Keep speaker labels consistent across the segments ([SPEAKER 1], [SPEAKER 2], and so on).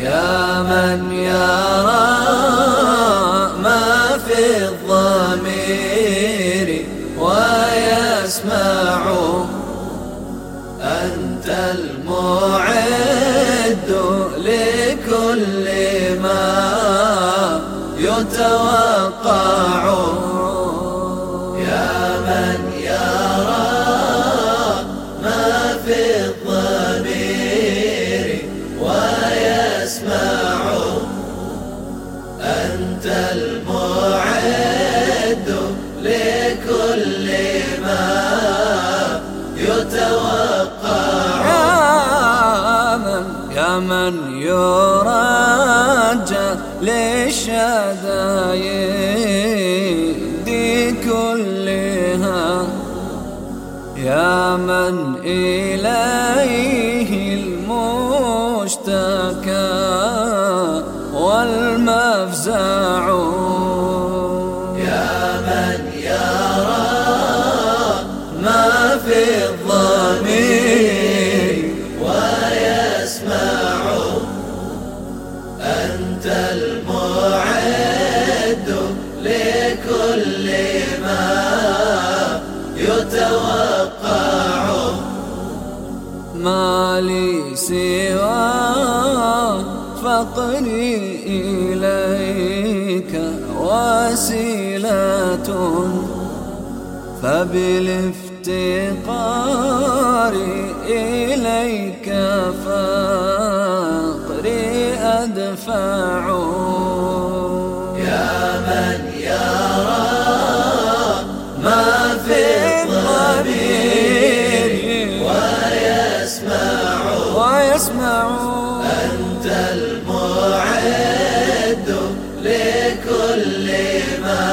[SPEAKER 1] يا من يرى ما في الضمير ويسمع، أنت المعد لكل ما يتوقع. يا من يرى ما في الضمير ويسمع، أنت المعد لكل ما يتوقع. يا من يرجى للشدائد كلها، يا من إليه المشتكى والمفزع. يا من يرى ما في الضمير ويسمع، أنت المعد لكل ما يتوقع. ما لي سوى فقري إليك وسيلة، فبالافتقار إليك فقري أدفع. يا من يرى ما في الضمير ويسمع، أنت المعد لكل ما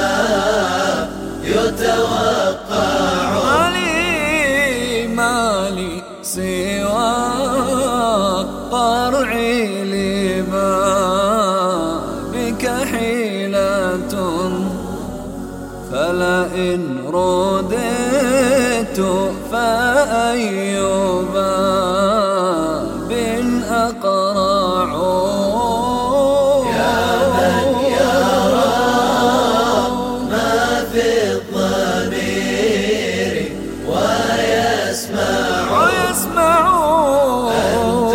[SPEAKER 1] يتوقع. مالي سوى قرعي لما بك حيلة، فلئن رددت فأي باب أقرع. يا من يرى ما في الضمير ويسمع، أنت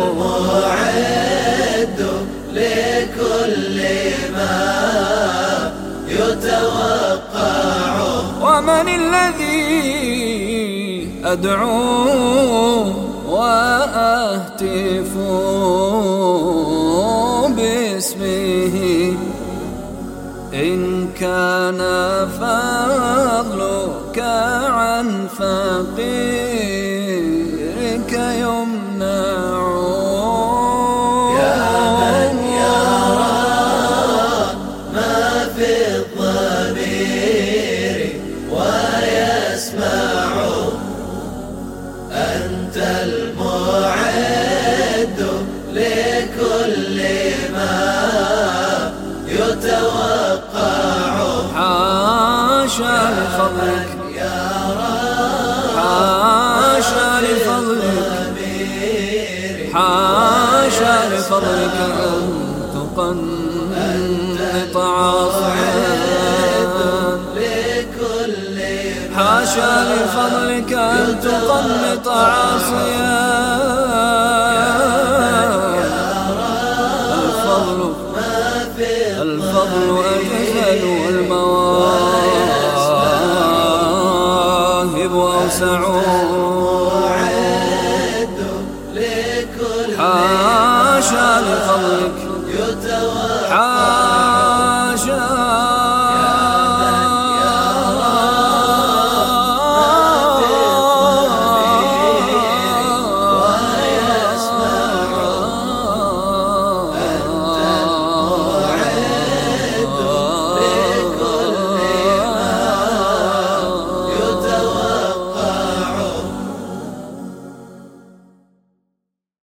[SPEAKER 1] المعد لكل ما يتوقع. ومن الذي أدعو وأهتف باسمه، إن كان فضلك عن فقيرك يمنع. يا من يرى ما في الضمير ويسمع، أنت المعد لكل ما يتوقع. حاشا لفضلك، حاشا لفضلك، حاشا لفضلك أن تقنط عاصيا، حاشا لفضلك أن تقنط عاصيا. الفضل أجزل والمواهب أوسع.